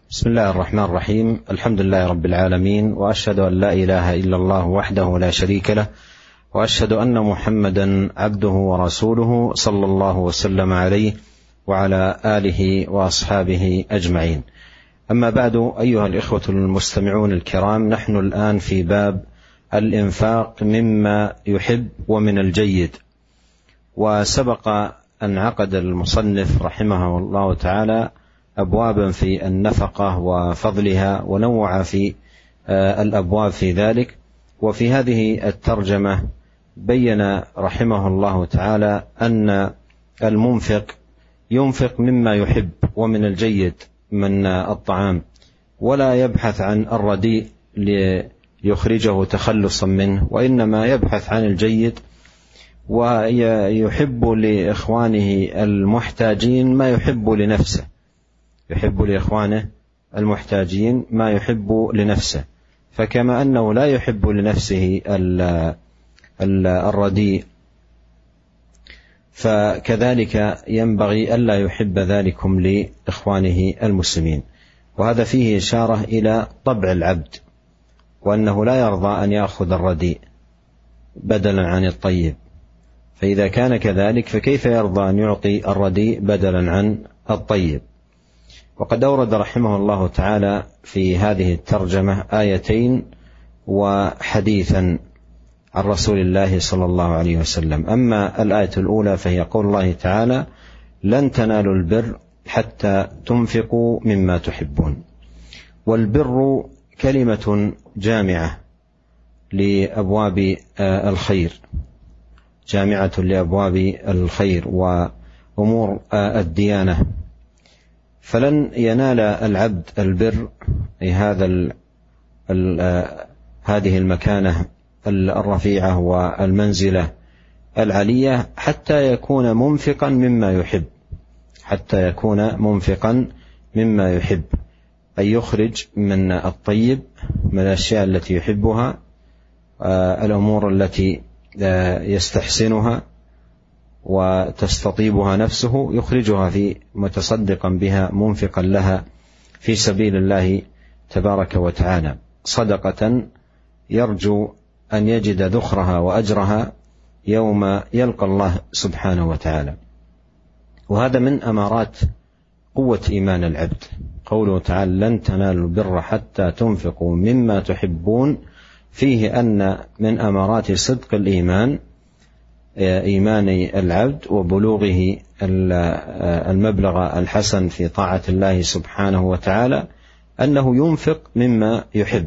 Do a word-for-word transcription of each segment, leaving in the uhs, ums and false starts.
بسم الله الرحمن الرحيم. الحمد لله رب العالمين، وأشهد أن لا إله إلا الله وحده لا شريك له، وأشهد أن محمدا عبده ورسوله صلى الله وسلم عليه وعلى آله وأصحابه أجمعين. أما بعد، أيها الإخوة المستمعون الكرام، نحن الآن في باب الإنفاق مما يحب ومن الجيد. وسبق أن عقد المصنف رحمه الله تعالى أبوابا في النفقة وفضلها، ونوع في الأبواب في ذلك. وفي هذه الترجمة بين رحمه الله تعالى أن المنفق ينفق مما يحب ومن الجيد من الطعام، ولا يبحث عن الرديء ليخرجه تخلصا منه، وإنما يبحث عن الجيد، ويحب لإخوانه المحتاجين ما يحب لنفسه، يحب لإخوانه المحتاجين ما يحب لنفسه. فكما أنه لا يحب لنفسه الرديء، فكذلك ينبغي ألا يحب ذلكم لإخوانه المسلمين. وهذا فيه إشارة إلى طبع العبد، وأنه لا يرضى أن يأخذ الرديء بدلا عن الطيب، فإذا كان كذلك فكيف يرضى أن يعطي الرديء بدلا عن الطيب؟ وقد أورد رحمه الله تعالى في هذه الترجمة آيتين وحديثا عن رسول الله صلى الله عليه وسلم. أما الآية الأولى فهي قول الله تعالى: لن تنالوا البر حتى تنفقوا مما تحبون. والبر كلمة جامعة لأبواب الخير، جامعة لأبواب الخير وأمور الديانة. فلن ينال العبد البر هذا ال ال هذه المكانة الرفيعة والمنزلة العلية حتى يكون منفقا مما يحب، حتى يكون منفقا مما يحب، أي يخرج من الطيب، من الأشياء التي يحبها، الأمور التي يستحسنها وتستطيبها نفسه، يخرجها في متصدقا بها منفقا لها في سبيل الله تبارك وتعالى، صدقة يرجو أن يجد ذخرها وأجرها يوم يلقى الله سبحانه وتعالى. وهذا من أمارات قوة إيمان العبد، قوله تعالى: لن تنالوا البر حتى تنفقوا مما تحبون، فيه أن من أمارات صدق الإيمان إيمان العبد وبلوغه المبلغ الحسن في طاعة الله سبحانه وتعالى أنه ينفق مما يحب،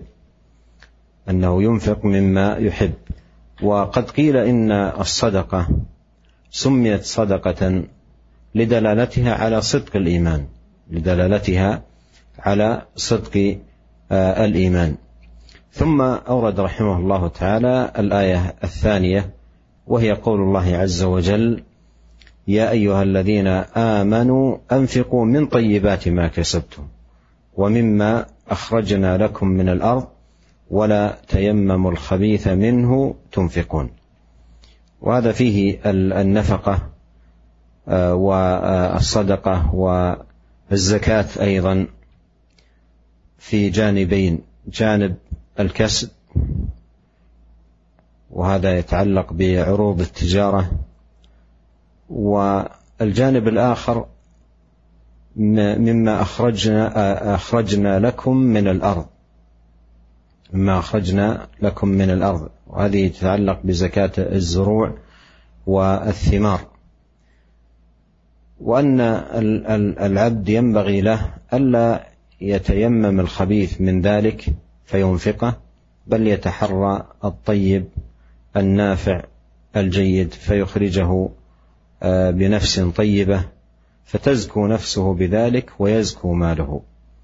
أنه ينفق مما يحب. وقد قيل إن الصدقة سميت صدقة لدلالتها على صدق الإيمان، لدلالتها على صدق الإيمان. ثم أورد رحمه الله تعالى الآية الثانية، وهي قول الله عز وجل: يا أيها الذين آمنوا أنفقوا من طيبات ما كسبتم ومما أخرجنا لكم من الأرض ولا تيمموا الخبيث منه تنفقون. وهذا فيه النفقة والصدقة والزكاة أيضا في جانبين: جانب الكسب، وهذا يتعلق بعروض التجارة، والجانب الآخر مما أخرجنا, أخرجنا لكم من الأرض، مما أخرجنا لكم من الأرض، وهذه تتعلق بزكاة الزروع والثمار. وأن العبد ينبغي له ألا يتيمم الخبيث من ذلك فينفقه، بل يتحرى الطيب النافع الجيد فيخرجه بنفس طيبة، فتزكو نفسه بذلك ويزكو ماله.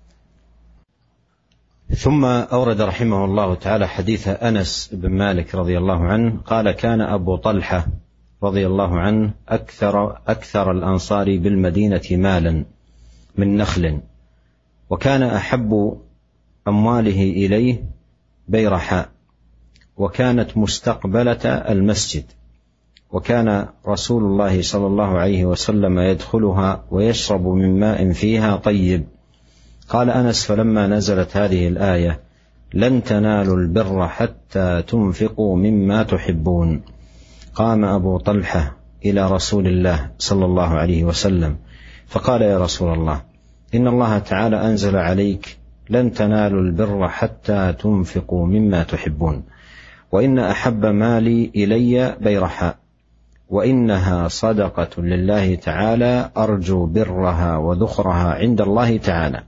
ثم أورد رحمه الله تعالى حديث أنس بن مالك رضي الله عنه قال: كان أبو طلحة رضي الله عنه أكثر, أكثر الأنصار بالمدينة مالا من نخل، وكان أحب أمواله إليه بيرحاء، وكانت مستقبلة المسجد، وكان رسول الله صلى الله عليه وسلم يدخلها ويشرب من ماء فيها طيب، قال أنس: فلما نزلت هذه الآية لن تنالوا البر حتى تنفقوا مما تحبون، قام أبو طلحة إلى رسول الله صلى الله عليه وسلم فقال: يا رسول الله، إن الله تعالى أنزل عليك: لن تنالوا البر حتى تنفقوا مما تحبون، وإن أحب مالي إلي بيرحاء، وإنها صدقة لله تعالى أرجو برها وذخرها عند الله تعالى،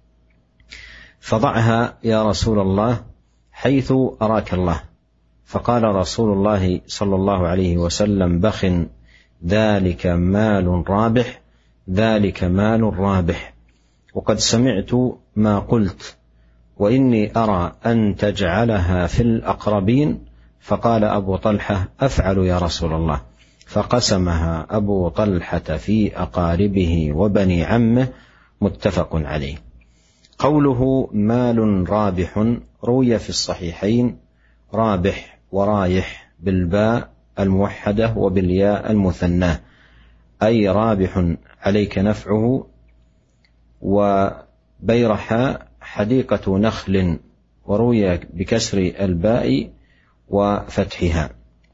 فضعها يا رسول الله حيث أراك الله. فقال رسول الله صلى الله عليه وسلم: بخ، ذلك مال رابح، ذلك مال رابح، وقد سمعت ما قلت، وإني أرى أن تجعلها في الأقربين. فقال أبو طلحة: أفعل يا رسول الله. فقسمها أبو طلحة في أقاربه وبني عمه، متفق عليه. قوله مال رابح روي في الصحيحين رابح ورايح بالباء الموحدة وبالياء المثناه، أي رابح عليك نفعه. وبيرحاء حديقة نخل، وروي بكسر الباء وفتحها.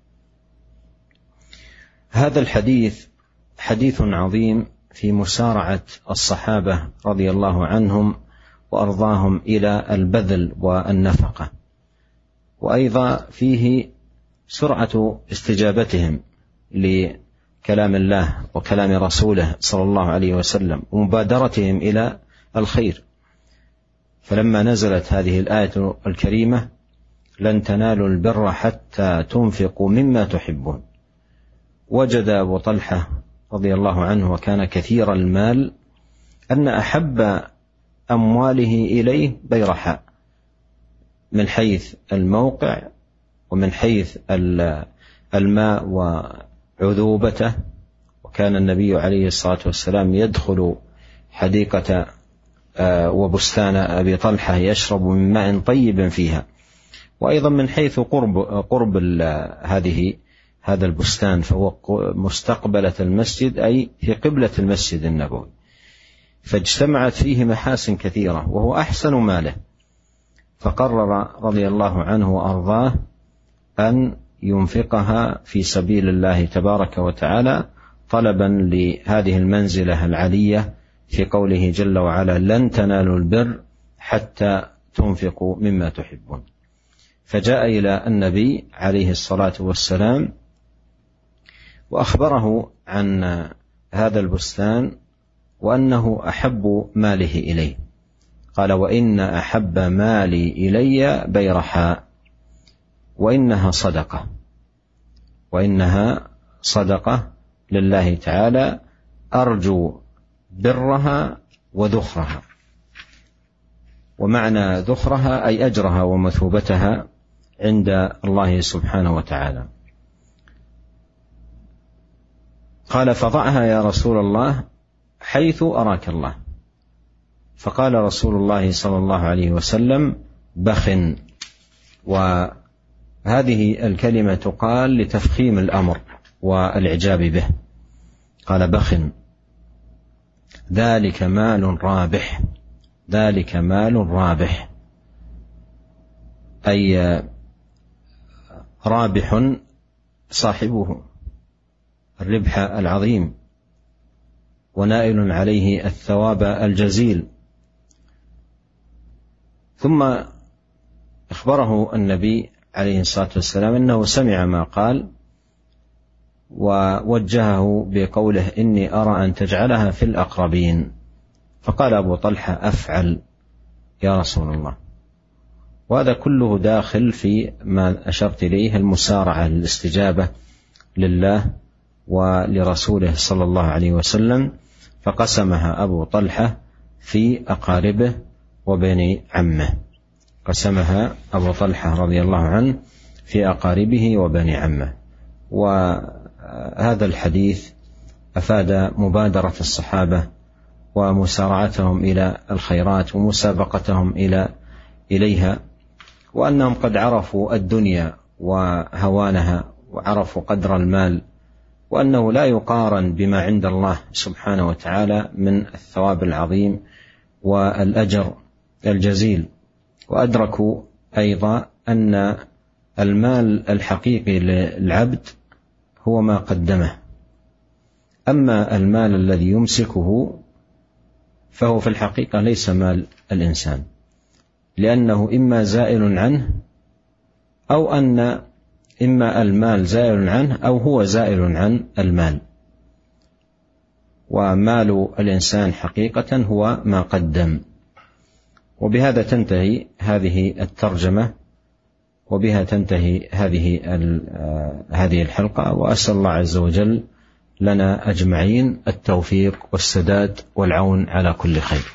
هذا الحديث حديث عظيم في مسارعة الصحابة رضي الله عنهم وأرضاهم إلى البذل والنفقة، وأيضا فيه سرعة استجابتهم لكلام الله وكلام رسوله صلى الله عليه وسلم، ومبادرتهم إلى الخير. فلما نزلت هذه الآية الكريمة: لن تنالوا البر حتى تنفقوا مما تحبون، وجد أبو طلحة رضي الله عنه وكان كثير المال أن أحب أمواله إليه بيرحاء، من حيث الموقع ومن حيث الماء وعذوبته. وكان النبي عليه الصلاة والسلام يدخل حديقة وبستان أبي طلحة يشرب من ماء طيب فيها، وأيضا من حيث قرب, قرب هذه هذا البستان، فهو مستقبلة المسجد، أي في قبلة المسجد النبوي، فاجتمعت فيه محاسن كثيرة، وهو أحسن ماله. فقرر رضي الله عنه وأرضاه أن ينفقها في سبيل الله تبارك وتعالى، طلبا لهذه المنزلة العلية في قوله جل وعلا: لن تنالوا البر حتى تنفقوا مما تحبون. فجاء إلى النبي عليه الصلاة والسلام وأخبره عن هذا البستان وأنه أحب ماله إليه. قال: وإن أحب مالي إلي بيرحاء، وإنها صدقة، وإنها صدقة لله تعالى أرجو برها وذخرها. ومعنى ذخرها أي أجرها ومثوبتها عند الله سبحانه وتعالى. قال: فضعها يا رسول الله حيث أراك الله. فقال رسول الله صلى الله عليه وسلم: بخ. وهذه الكلمة تقال لتفخيم الأمر والإعجاب به. قال: بخ، ذلك مال رابح، ذلك مال رابح، أي رابح صاحبه الربح العظيم، ونائل عليه الثواب الجزيل. ثم أخبره النبي عليه الصلاة والسلام أنه سمع ما قال، ووجهه بقوله: إني أرى أن تجعلها في الأقربين. فقال أبو طلحة: أفعل يا رسول الله. وهذا كله داخل في ما أشرت إليه، المسارعة للاستجابة لله ولرسوله صلى الله عليه وسلم. فقسمها أبو طلحة في أقاربه وبني عمه، قسمها أبو طلحة رضي الله عنه في أقاربه وبني عمه. وهذا الحديث أفاد مبادرة الصحابة ومسارعتهم إلى الخيرات ومسابقتهم إلى إليها، وأنهم قد عرفوا الدنيا وهوانها، وعرفوا قدر المال، وأنه لا يقارن بما عند الله سبحانه وتعالى من الثواب العظيم والأجر الجزيل. وأدركوا أيضا أن المال الحقيقي للعبد هو ما قدمه، أما المال الذي يمسكه فهو في الحقيقة ليس مال الإنسان، لأنه إما زائل عنه أو أن إما المال زائل عنه أو هو زائل عن المال. ومال الإنسان حقيقة هو ما قدم. وبهذا تنتهي هذه الترجمة، وبها تنتهي هذه هذه الحلقة. وأسأل الله عز وجل لنا أجمعين التوفيق والسداد والعون على كل خير.